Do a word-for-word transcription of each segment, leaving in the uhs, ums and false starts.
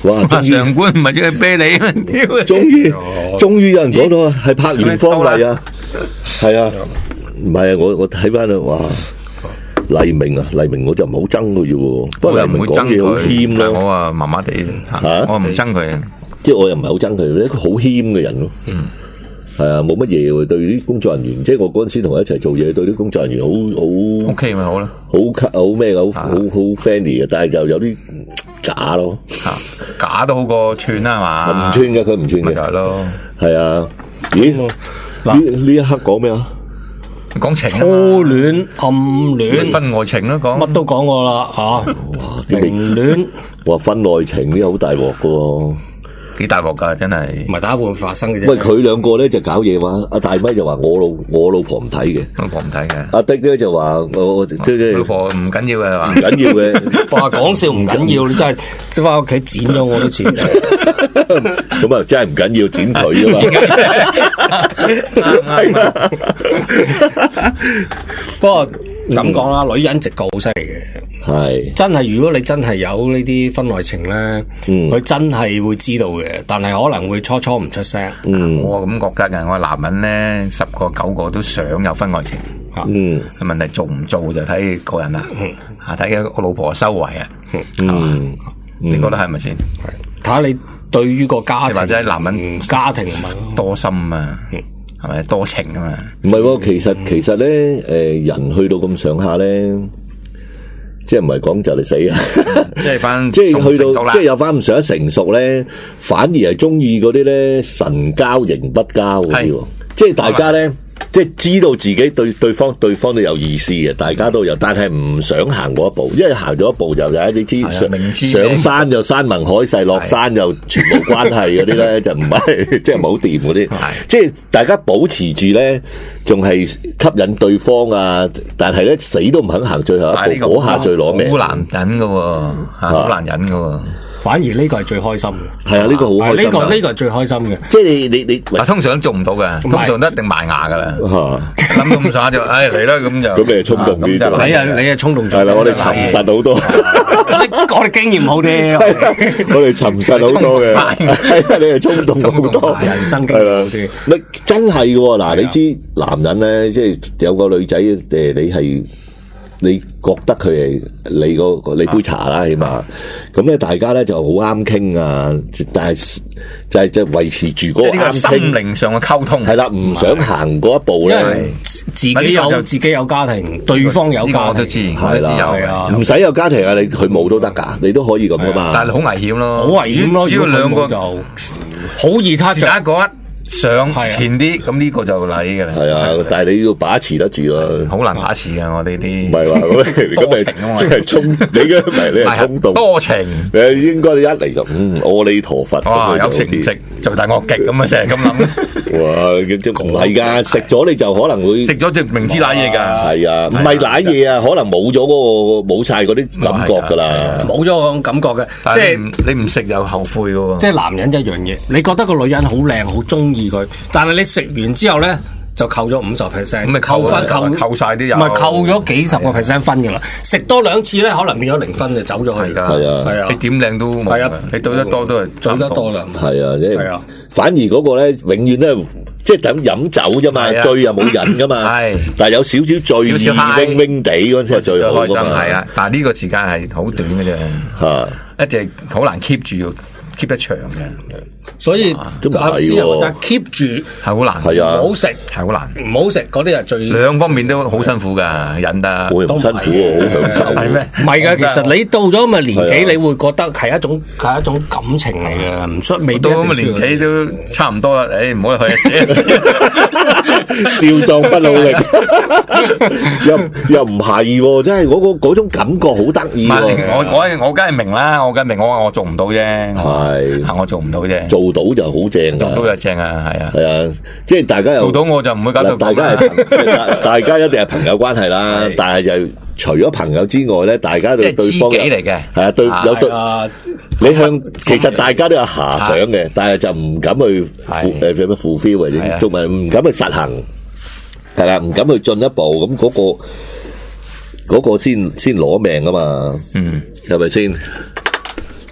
哇！ 上官唔係即係啤你咩？ 終於終於有人講到係拍完方麗啊，係啊，唔係啊，我我睇翻啦，哇！黎明啊，黎明我就唔好憎佢啫喎，不過黎明講嘢好謙咯， 我啊麻麻地嚇，我唔憎佢， 即係我又唔係好憎佢，一個好謙嘅人咯。嗯。係啊，冇乜嘢喎，對啲工作人員，即係我嗰陣時同佢一齊做嘢，對啲工作人員好好 OK 咪好啦， 好好咩好好好 friendly 嘅，但係就有啲假咯， 假都好過串啦係嘛？ 唔串嘅，佢唔串嘅， 係咯， 係啊，咦？呢呢一刻講咩啊？ 講情， 初戀、暗戀、 婚外情咯，講乜都講過啦嚇，明戀， 哇，婚外情呢好大鑊噶喎。 幾大鑊噶，真係唔係打會發生嘅啫。 喂，佢兩個咧就搞嘢話，阿大咪就話我老我老婆唔睇嘅， 老婆唔睇嘅。 阿迪咧就話我即係老婆唔緊要嘅，話唔緊要嘅。 話講笑唔緊要，你真係即係翻屋企剪咗我都錢。 咁啊，真係唔緊要，剪佢啊嘛。 不過咁講啦，女人直覺好犀利嘅。 係真係，如果你真係有呢啲婚外情咧，佢、嗯、真係會知道嘅，但係可能會初初唔出聲。 嗯， 我咁覺得嘅，我男人咧十個九個都想有婚外情。 嗯， 問題做唔做就睇個人啦。吓睇下我老婆收圍啊。 嗯， 吧嗯你覺得係咪先？ 睇下你對於個家庭或者男人家庭多心啊，係咪、嗯、多情啊嘛？ 唔係喎，其實其實咧，誒、呃，人去到咁上下咧。即係唔係講就嚟死啊！ 即係翻， 即係去到，即係有翻咁上下成熟咧，反而係中意嗰啲咧神交形不交嗰啲喎。即係大家咧，即係知道自己對對方對方都有意思嘅，大家都有，但係唔想行嗰一步，因為行咗一步就有你知上上山就山盟海誓，落山就全無關係嗰啲咧，就唔係即係唔好掂嗰啲。即係大家保持住咧，仲係吸引對方啊！但係咧死都唔肯行最後一步，嗰下最攞命。 好難忍噶，好難忍噶。 反而呢個係最開心嘅。 係啊，呢個好開心。 呢個呢個係最開心嘅。 即係你你你， 通常都做唔到嘅，通常都一定埋牙噶啦。諗到咁上下就，唉嚟啦咁就。 咁你係衝動啲。 你係你係衝動咗。 係啦，我哋沉實好多。 我哋經驗好啲。 我哋沉實好多嘅。係啊，你係衝動好多。 人生經驗好啲。 咪真係嘅喎，嗱，你知男人咧，即係有個女仔誒，你係。你覺得佢係你個你杯茶啦，起碼咁咧，大家咧就好啱傾啊！但係就係就維持住嗰個啱傾心靈上嘅溝通係啦，唔想行嗰一步咧。 因為自己有自己有家庭，對方有家庭， 我都知， 係啦， 唔使有家庭啊！你佢冇都得㗎，你都可以咁㗎嘛。 但係好危險咯， 好危險咯！ 只要兩個就好易撻着一個一。上前啲，咁呢個就禮嘅啦。 係啊，但係你要把持得住咯。 好難把持啊！我哋啲唔係話咁，咁咪即係衝，你嘅唔係你係衝動多情。 誒，應該一嚟就嗯，阿彌陀佛。 哇！有食唔食就大惡極咁啊！成日咁諗。 哇！即唔係㗎，食咗你就可能會食咗就明知瀨嘢㗎。 係啊，唔係瀨嘢啊，可能冇咗嗰個冇曬嗰啲感覺㗎啦。 冇咗嗰種感覺嘅，即係你唔食又後悔嘅喎。 即係男人一樣嘢，你覺得個女人好靚，好中意佢，但係你食完之後咧，就扣咗五十 percent，咁咪扣分扣扣晒啲油， 唔係扣咗幾十個 percent 分㗎啦。食多兩次咧，可能變咗零分就走咗去。 係啊， 係啊， 你點靚都冇。係啊，你對得多都係對得多啦。 係啊，即係反而嗰個咧，永遠都係即係等飲酒啫嘛，醉又冇癮㗎嘛。係，但係有少少醉意，暈暈地嗰陣時係最好㗎嘛。 係啊，但係呢個時間係好短嘅啫。嚇，一直好難 keep 住。keep 得長嘅， 所以都唔係喎 ，keep 住係好難， 係啊， 唔好食係好難， 唔好食嗰啲係最兩方面都好辛苦噶，忍得我唔辛苦喎，好享受係咩？ 唔係噶，其實你到咗咁嘅年紀，你會覺得係一種係一種感情嚟嘅，唔出未到咁嘅年紀都差唔多啦，誒，唔好去少壯不努力，又又唔係喎，真係嗰個嗰種感覺好得意喎。 我我我梗係明啦，我梗係明，我我做唔到啫。係，我做唔到啫。 做到就好正， 做到就正啊，係啊， 係啊，即係大家又做到我就唔會搞到。 大家係大家一定係朋友關係啦，但係就除咗朋友之外咧，大家對對方即係知己嚟嘅，係啊，對有對，你向其實大家都有遐想嘅，但係就唔敢去誒做乜 fulfill 或者做埋唔敢去實行，係啦，唔敢去進一步，咁嗰個嗰個先先攞命啊嘛，嗯，係咪先？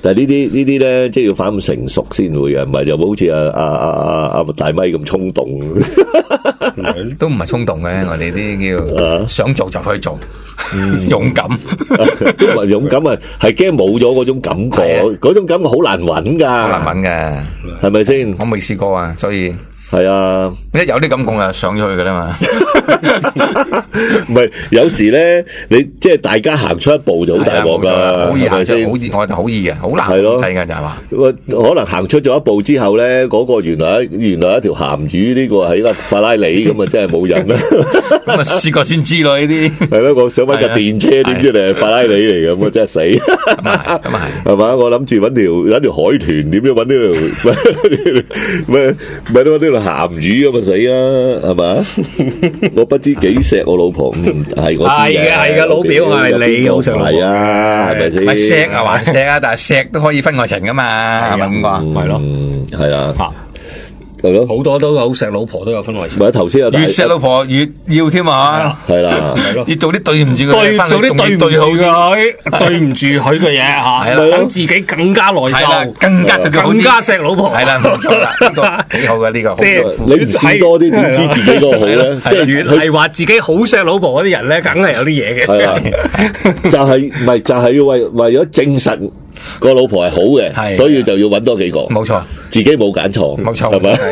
但係呢啲呢啲咧，即係要反咁成熟先會嘅，唔係就好似阿阿阿阿阿大咪咁衝動， 都唔係衝動嘅，我哋啲叫想做就可以做，勇敢， 都唔係勇敢啊，係驚冇咗嗰種感覺，嗰種感覺好難揾噶， 好難揾嘅， 係咪先？ 我未試過啊，所以。 係啊， 一有啲感覺就上咗去噶啦嘛。 唔係，有時咧，你即係大家行出一步就好大鑊噶， 好易行出， 係咪先？ 好易，我哋好易嘅，好難係咯， 制噶就係話。 可能行出咗一步之後咧，嗰個原來原來一條鹹魚，呢個係架法拉利咁啊，真係冇人啦。 咁啊，試過先知咯呢啲。 係咯，我想搵架電車，點知你係法拉利嚟嘅，咁啊真係死。 咁啊係，咁啊係。 係嘛？我諗住搵條搵條海豚，點樣搵呢條咩咩都搵呢條鹹魚咁啊死啦，係嘛？我不知幾錫我老婆，係我知嘅， 係嘅係嘅，老表係你好錫老婆， 係啊，係咪先？ 咪錫啊還錫啊，但係錫都可以分愛情噶嘛，係咪咁講？ 係咯， 係啊。 係咯，好多都好錫老婆都有分愛情。 唔係頭先有越錫老婆越要添啊， 係啦， 要做啲對唔住佢， 對做啲對唔住佢，對唔住佢嘅嘢吓，等自己更加內疚， 更加更加錫老婆。 係啦，冇錯啦，呢個幾好嘅呢個。 即係你唔試多啲，點知自己個好咧？ 即係越係話自己好錫老婆嗰啲人咧，梗係有啲嘢嘅。 係啊，就係唔係就係要為為咗證實個老婆係好嘅，所以就要揾多幾個。 冇錯， 自己冇揀錯， 冇錯， 係咪？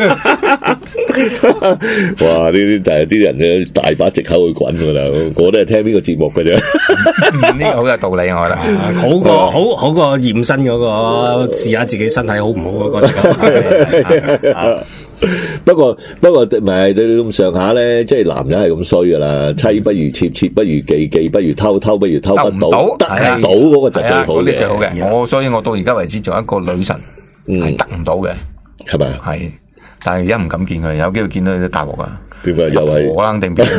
哇！呢啲就係啲人咧，大把藉口去滾噶啦。我都係聽呢個節目嘅啫。 呢個好有道理，我覺得好過好好過驗身嗰個試下自己身體好唔好嗰個。 不過不過唔係你咁上下咧，即係男人係咁衰噶啦，妻不如妾，妾不如妓，妓不如偷，偷不如偷不到，得到嗰個就最好嘅。 最好嘅。我所以我到而家為止做一個女神係得唔到嘅， 係咪？ 係，但係而家唔敢見佢，有機會見到佢啲大鑊啊！ 點解又係我肯定變？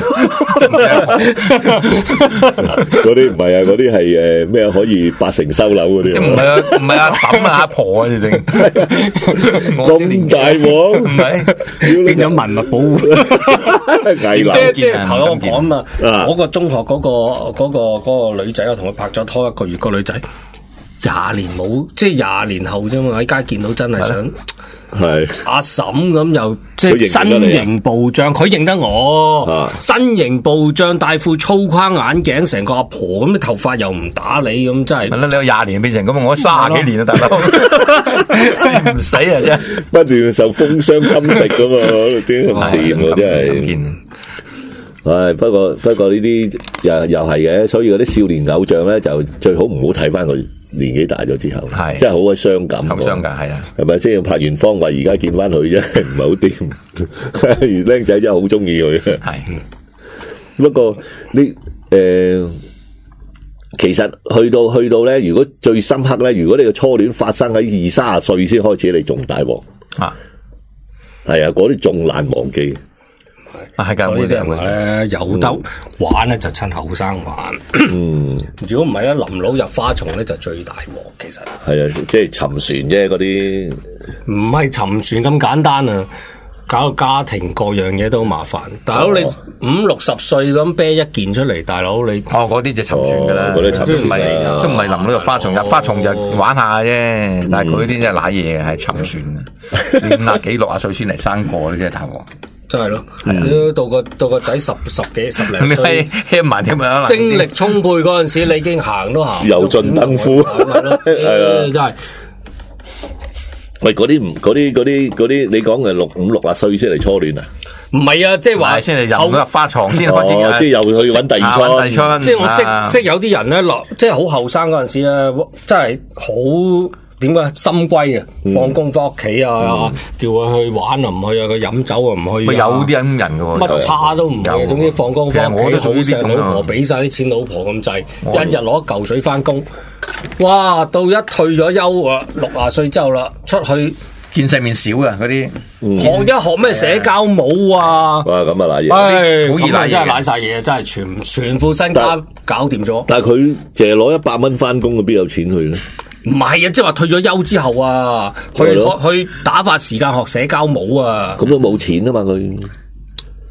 嗰啲唔係啊，嗰啲係誒咩可以八成收樓嗰啲。 唔係啊，唔係阿嬸啊，阿婆啊，你正咁大鑊， 唔係變咗文物保護。即係即係頭先我講嘛，嗰個中學嗰個嗰個嗰個女仔，我同佢拍咗拖一個月，個女仔廿年冇，即係廿年後啫嘛，喺街見到真係想。 係阿嬸咁又即係身形暴漲，佢認得我，啊、身形暴漲，戴副粗框眼鏡，成個阿婆咁，啲頭髮又唔打理咁，真係。係啦，你有廿年變成咁，我卅幾年啊，大佬，唔死啊真， 不斷受風霜侵蝕噶嘛，啲唔掂啊真係。唉，不過不過呢啲又又係嘅，所以嗰啲少年偶像咧就最好唔好睇翻佢年紀大咗之後，係真係好鬼傷感， 好傷噶，係啊， 係咪？即係拍完方慧，而家見翻佢真係唔係好掂，僆仔真係好中意佢。係，不過呢誒、呃，其實去到去到咧，如果最深刻咧，如果你個初戀發生喺二三十歲先開始，你仲大鑊啊！係啊，嗰啲仲難忘記。 係噶，所以啲人話咧，有得玩咧就趁後生玩。嗯，如果唔係咧，臨老入花叢咧就最大鑊。其實係啊，即係沉船啫，嗰啲唔係沉船咁簡單啊！搞到家庭各樣嘢都好麻煩。大佬、哦、你五六十歲咁啤一件出嚟，大佬你哦嗰啲就沉船噶啦，嗰啲、哦、沉船都唔係臨老入花叢，入花叢就玩下啫。嗯、但係佢啲真係瀨嘢嘅，係沉船啊！五廿幾六廿歲先嚟生過，呢真係大鑊。 真係咯，嗯、到個到個仔十十幾十零歲， 輕埋添啊！ 精力充沛嗰陣時，你已經行都行， 油盡燈枯，係咯，係啊，真係。喂，嗰啲唔嗰啲嗰啲嗰啲，你講嘅六五六啊歲先嚟初戀啊？ 唔係啊，即係話先嚟入入花床先開始， 哦、即係又去揾第二春。 啊、即係我識、啊、識有啲人咧落，即係好後生嗰陣時咧，真係好。點解心歸啊？放工翻屋企啊，嗯、叫佢去玩啊唔去啊，佢飲酒啊唔去。咪有啲咁人嘅喎， 乜差都唔係。總之放工翻屋企，好錫老婆，俾晒啲錢老婆咁滯，一日攞一嚿水翻工。哇！到一退咗休啊，六廿歲之後啦，出去見世面少啊，嗰啲、嗯、 學一學咩社交舞啊。 哇！咁啊瀨嘢， 唉，好易瀨嘢，真係瀨晒嘢，真係全全副身家搞掂咗。 但係佢淨係攞一百蚊翻工，佢邊有錢去咧？ 唔係啊，即係話退咗休之後啊，去學去打發時間學社交舞啊， 咁都冇錢啊嘛佢。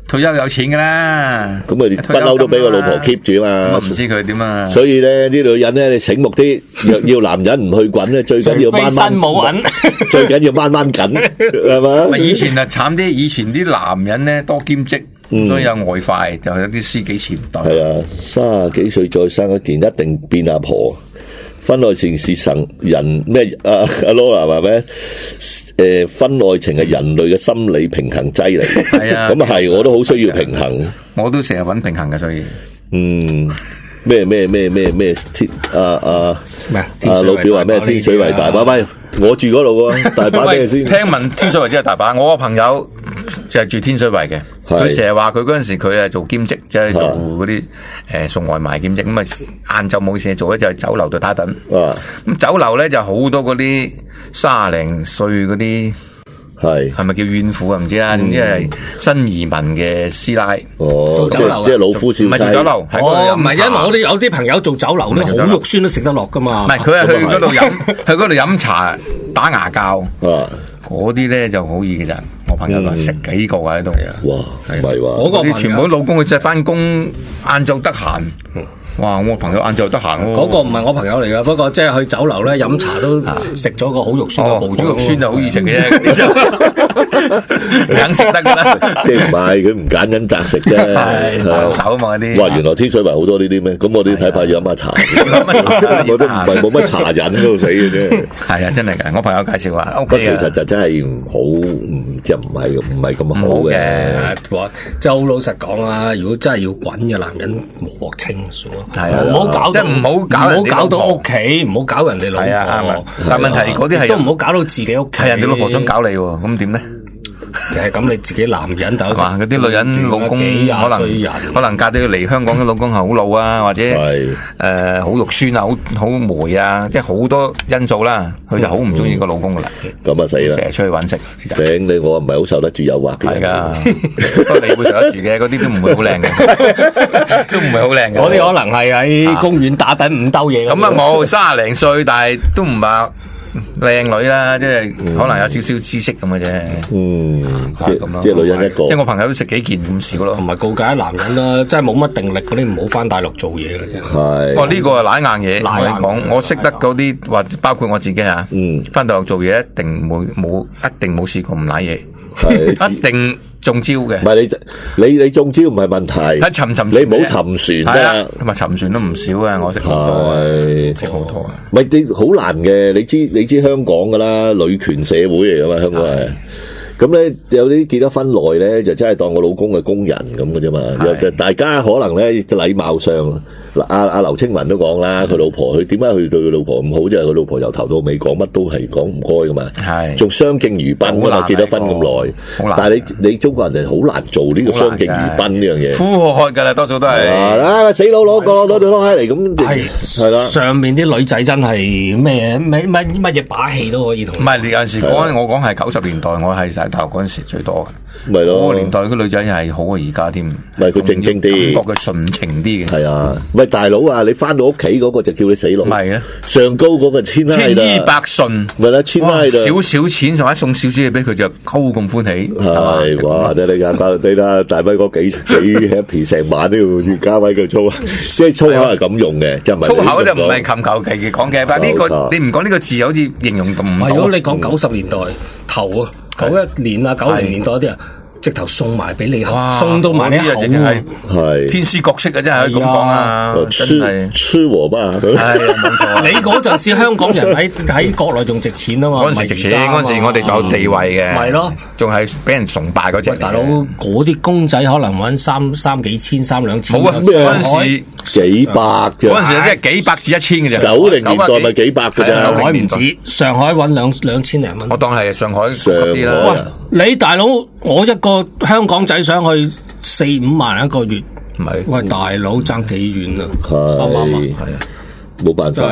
退休有錢噶啦， 咁啊不嬲都俾個老婆 keep 住啊嘛， 唔知佢點啊。 所以咧啲女人咧，你醒目啲，若要男人唔去滾咧，最緊要掹掹，最緊要掹掹緊，係嘛？ 以前啊慘啲，以前啲男人咧多兼職，所以有外快，就有啲司機錢袋。 係啊，卅幾歲再生一件，一定變阿婆。婚外情是神人咩？阿阿 Laura 話咩？誒，婚外情係人類嘅心理平衡劑嚟。 係啊， 咁啊係，我都好需要平衡。 我都成日揾平衡嘅，所以嗯，咩咩咩咩咩天啊啊咩？ 阿老表話咩？天水圍大把，喂，我住嗰度喎，大把咩先？ 聽聞天水圍真係大把，我個朋友就係住天水圍嘅，佢成日話佢嗰陣時佢係做兼職，即係做嗰啲誒送外賣兼職，咁啊晏晝冇事做咧就喺酒樓度打躉。啊，咁酒樓咧就好多嗰啲卅零歲嗰啲。係係咪叫怨婦啊？唔知啦，總之係新移民嘅師奶。 哦， 做酒樓即係老夫少妻。 唔係做酒樓， 哦，唔係，因為我哋有啲朋友做酒樓咧，好肉酸都食得落噶嘛。 唔係，佢係去嗰度飲，去嗰度飲茶打牙膠。啊，嗰啲咧就好易嘅咋。我朋友話食幾個喺度。 哇，唔係話嗰個啲全部老公佢就係翻工，晏晝得閒。哇！我朋友晏晝得閒喎， 嗰個唔係我朋友嚟噶，不過即係去酒樓咧飲茶都食咗個好肉酸嘅部長， 好肉酸就好易食嘅啫，肯食得噶啦。 即係唔係佢唔揀緊擇食啫， 就手啊嘛嗰啲。 哇！原來天水圍好多呢啲咩？咁我哋睇怕要飲下茶，我都唔係冇乜茶癮嗰度死嘅啫。 係啊，真係㗎！我朋友介紹話， 不過其實就真係唔好，唔即係唔係唔係咁好嘅。 即係好老實講啊！如果真係要滾嘅男人，冇鑊清算咯。 係啊， 唔好搞， 即係唔好搞， 唔好搞到屋企，唔好搞人哋老婆。 係啊，啱啊。但係問題嗰啲係都唔好搞到自己屋企。 係人哋老婆想搞你喎，咁點咧？ 就係咁，你自己男人但係嗰啲女人老公可能可能嫁到嚟香港嘅老公係好老啊，或者誒好肉酸啊，好好霉啊，即係好多因素啦，佢就好唔中意個老公噶啦。 咁啊死啦！ 成日出去揾食， 頂你我唔係好受得住誘惑嘅。係㗎，不過你會受得住嘅，嗰啲都唔會好靚嘅，都唔係好靚嘅。 嗰啲可能係喺公園打緊五兜嘢。 咁啊冇三廿零歲，但係都唔係靚女啦，即係可能有少少知識咁嘅啫。嗯， 即係咁咯。即係女人一個。 即係我朋友都食幾件咁少咯。 同埋告誡男人啦，真係冇乜定力嗰啲唔好翻大陸做嘢嘅啫。 係。 哦，呢個係奶硬嘢。我講，我識得嗰啲或包括我自己嚇。嗯。翻大陸做嘢一定冇冇一定冇試過唔奶嘢。係。一定。中招嘅， 唔係你你你中招唔係問題， 係沉沉， 你唔好沉船啫， 同埋沉船都唔少啊！我識好多，識好多啊！ 唔係啲好難嘅，你知你知香港噶啦，女權社會嚟噶嘛，香港係。咁咧有啲結咗婚耐咧，就真係當我老公嘅工人咁嘅啫嘛。又大家可能咧禮貌上，嗱阿阿劉青雲都講啦，佢老婆佢點解佢對佢老婆咁好？即係佢老婆由頭到尾講乜都係講唔開噶嘛。係，仲相敬如賓噶嘛。結咗婚咁耐，但係你你中國人就好難做呢個相敬如賓呢樣嘢。 呼喝喝㗎啦，多數都係啊死佬攞個攞對方嚟咁。係係啦， 上面啲女仔真係咩咩乜乜嘢把戲都可以同。 唔係，有陣時講我講係九十年代，我係大陸嗰陣時最多嘅， 咪咯。 嗰個年代嗰女仔係好過而家添， 咪佢正經啲， 感覺佢純情啲嘅。係啊，喂大佬啊，你翻到屋企嗰個就叫你死佬， 係啊， 上高嗰個千千依百順， 咪啦，千拉少少錢，仲係送少少嘢俾佢就溝咁歡喜， 係哇！你你搞你啦，大輝哥幾幾 happy，成晚都要要加位佢粗，即係粗口係咁用嘅，就唔係粗口就唔係求求其其講嘅，但係呢個你唔講呢個字，好似形容咁唔好。 如果你講九十年代頭啊。九一年啊，九零年代啲人直頭送埋俾你，送到埋你口啊！ 係天師角色啊，真係可以咁講啊！真係吃我吧！ 係冇錯。 你嗰陣時香港人喺喺國內仲值錢啊嘛！ 嗰陣時值錢，嗰陣時我哋仲有地位嘅， 係咯， 仲係俾人崇拜嗰隻。 大佬嗰啲公仔可能揾三三幾千、三兩千。 好啊！嗰陣時幾百啫， 嗰陣時即係幾百至一千嘅啫。 九零年代咪幾百嘅啫， 上海唔止，上海揾兩兩千零蚊。 我當係上海嗰啲啦。 喂，你大佬，我一個香港仔想去四五萬一個月， 唔係？ 喂，大佬爭幾遠啊？ 係係啊，冇辦法。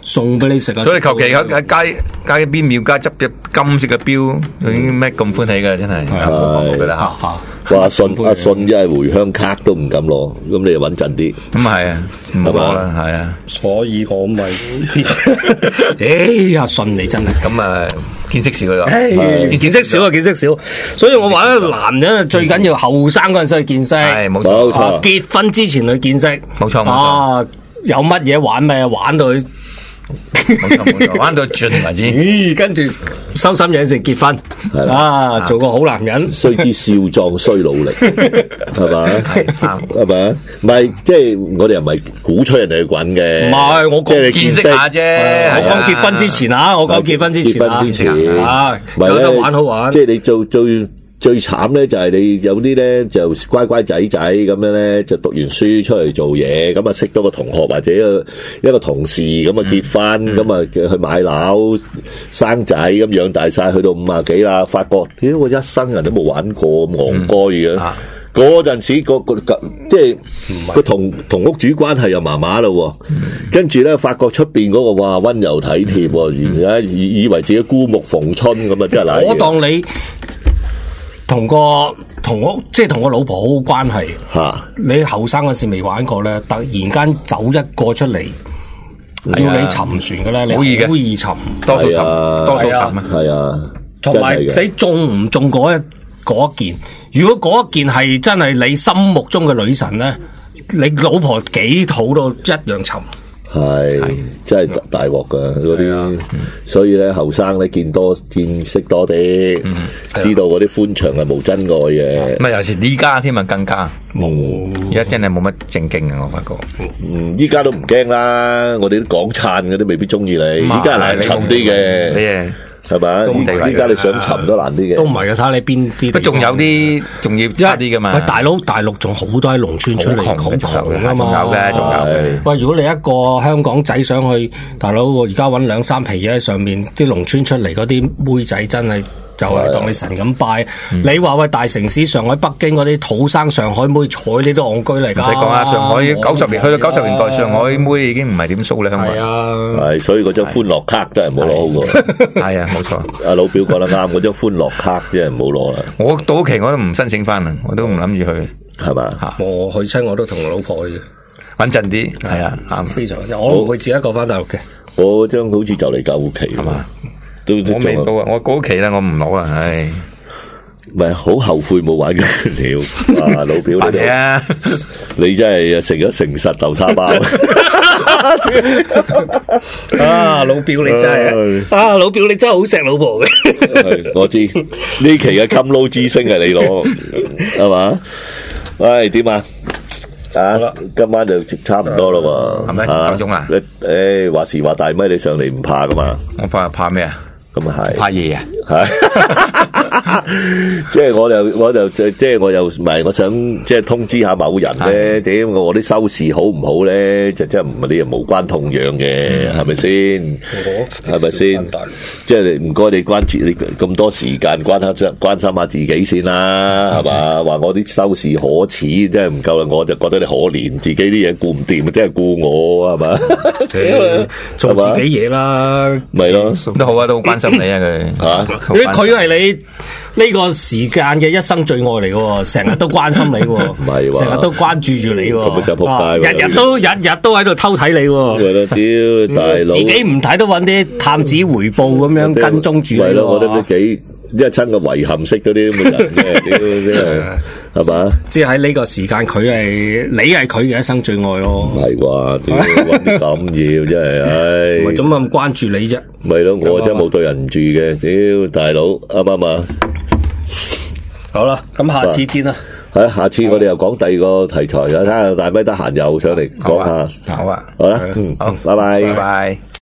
送俾你食啊！ 所以求其喺喺街街邊廟街執隻金色嘅錶，已經咩咁歡喜噶，真係係噶啦嚇。 哇！阿信阿信一係回鄉卡都唔敢攞，咁你就穩陣啲。 咁係啊，唔好攞啦，係啊。 所以我咪，誒阿信你真係咁啊，見識少咯， 見識少啊，見識少。所以我話咧，男人最緊要後生嗰陣時去見識， 係冇錯。 結婚之前去見識， 冇錯冇錯。 啊，有乜嘢玩咪玩到佢。 冇錯冇錯，玩到盡為止。 咦，跟住收心養成結婚，係啦，啊，做個好男人。 須知少壯須努力，係嘛？係係咪？唔係，即係我哋又唔係鼓吹人哋去滾嘅。 唔係，我講見識下啫。 我講結婚之前啊，我講結婚之前啊， 結婚之前啊，有得玩好玩。 即係你做做。最慘咧就係你有啲咧就乖乖仔仔咁樣咧，就讀完書出嚟做嘢，咁啊識到個同學或者一個一個同事，咁啊結婚，咁啊、嗯、去買樓生仔，咁養大晒，去到五啊幾啦，發覺點解我一生人都冇玩過咁戇該嘅？嗰陣、嗯啊、時個個即係個同同屋主關係又麻麻咯，跟住咧發覺出邊嗰個哇溫柔體貼，而家以以為自己孤木逢春咁啊，真係瀨嘢。 我當你。同個同屋即係同個老婆好好關係， 吓你後生嗰時未玩過咧，突然間走一個出嚟，要你沉船嘅咧，你好易嘅，好易沉， 多數沉，多數沉啊， 係啊， 同埋你中唔中嗰一嗰一件？如果嗰一件係真係你心目中嘅女神咧，你老婆幾好都一樣沉。 係，真係大鑊噶嗰啲，所以咧後生咧見多見識多啲，知道嗰啲歡場係無真愛嘅。 咁啊，尤其是依家添啊，更加冇。而家真係冇乜正經啊，我發覺。 嗯，依家都唔驚啦，我哋啲港燦嗰啲未必中意你，依家係難尋啲嘅。 你誒。 係咪？依家你想尋都難啲嘅。 都唔係嘅，睇下你邊啲。 不仲有啲仲要差啲嘅嘛？ 喂，大佬，大陸仲好多喺農村出嚟，好窮噶嘛。 仲有嘅，仲有。 喂，如果你一個香港仔想去，大佬，我而家揾兩三皮嘢喺上面，啲農村出嚟嗰啲妹仔真係就係當你神咁拜。你話喂，大城市上海、北京嗰啲土生上海妹睬你都戇居嚟㗎。 唔使講啊，上海九十年去到九十年代，上海妹已經唔係點騷啦，香港。係啊， 係，所以嗰張歡樂卡真係唔好攞好過。 係啊，冇錯。 阿老表講得啱，嗰張歡樂卡真係唔好攞啦。 我到期我都唔申請翻啦，我都唔諗住去， 係嘛？ 我去親我都同老婆去嘅， 穩陣啲。係啊，啱， 非常。我唔會自己一個翻大陸嘅。 我張好似就嚟夠期係嘛？ 我未到啊！我過期啦，我唔攞啦，唉， 唔係好後悔冇玩嘅料啊！老表你啊，你真係成咗誠實豆沙包啊！老表你真係啊！老表你真係好錫老婆嘅。 我知呢期嘅襟撈之星係你攞係嘛？喂，點啊？啊，今晚就差唔多咯喎， 係咪夠鐘啦？ 誒，話時話大咪，你上嚟唔怕噶嘛？ 我怕怕咩啊？ 咁啊係， 怕嘢啊！ 係，即係我就我就即係我又唔係，我想即係通知下某人咧，點我啲收視好唔好咧？就真係唔係啲嘢無關痛癢嘅，係咪先？係咪先？即係唔該你關注你咁多時間關下關心下自己先啦，係嘛？話我啲收視可恥，真係唔夠啦，我就覺得你可憐，自己啲嘢顧唔掂，真係顧我係嘛？ 做自己嘢啦， 咪咯， 都好啊，都好關心你啊佢吓， 佢係你呢個時間嘅一生最愛嚟嘅，成日都關心你，唔係成日都關注住你， 咁就仆街， 日日都日日都喺度偷睇你， 屌大佬， 自己唔睇都揾啲探子回報咁樣跟蹤住你， 係咯，我覺得幾一親個遺憾式嗰啲咁嘅人嘅，屌真係係嘛？ 即係喺呢個時間，佢係你係佢嘅一生最愛咯， 係啩？屌咁要真係，唉， 咪做乜咁關注你啫？ 咪咯，我真係冇對人唔住嘅，屌大佬啱唔啱啊？ 好啦，咁下次見啦。 係，下次我哋又講第二個題材，睇下大咪得閒又上嚟講下。 好啊， 好啦，嗯，好，拜拜， 拜拜。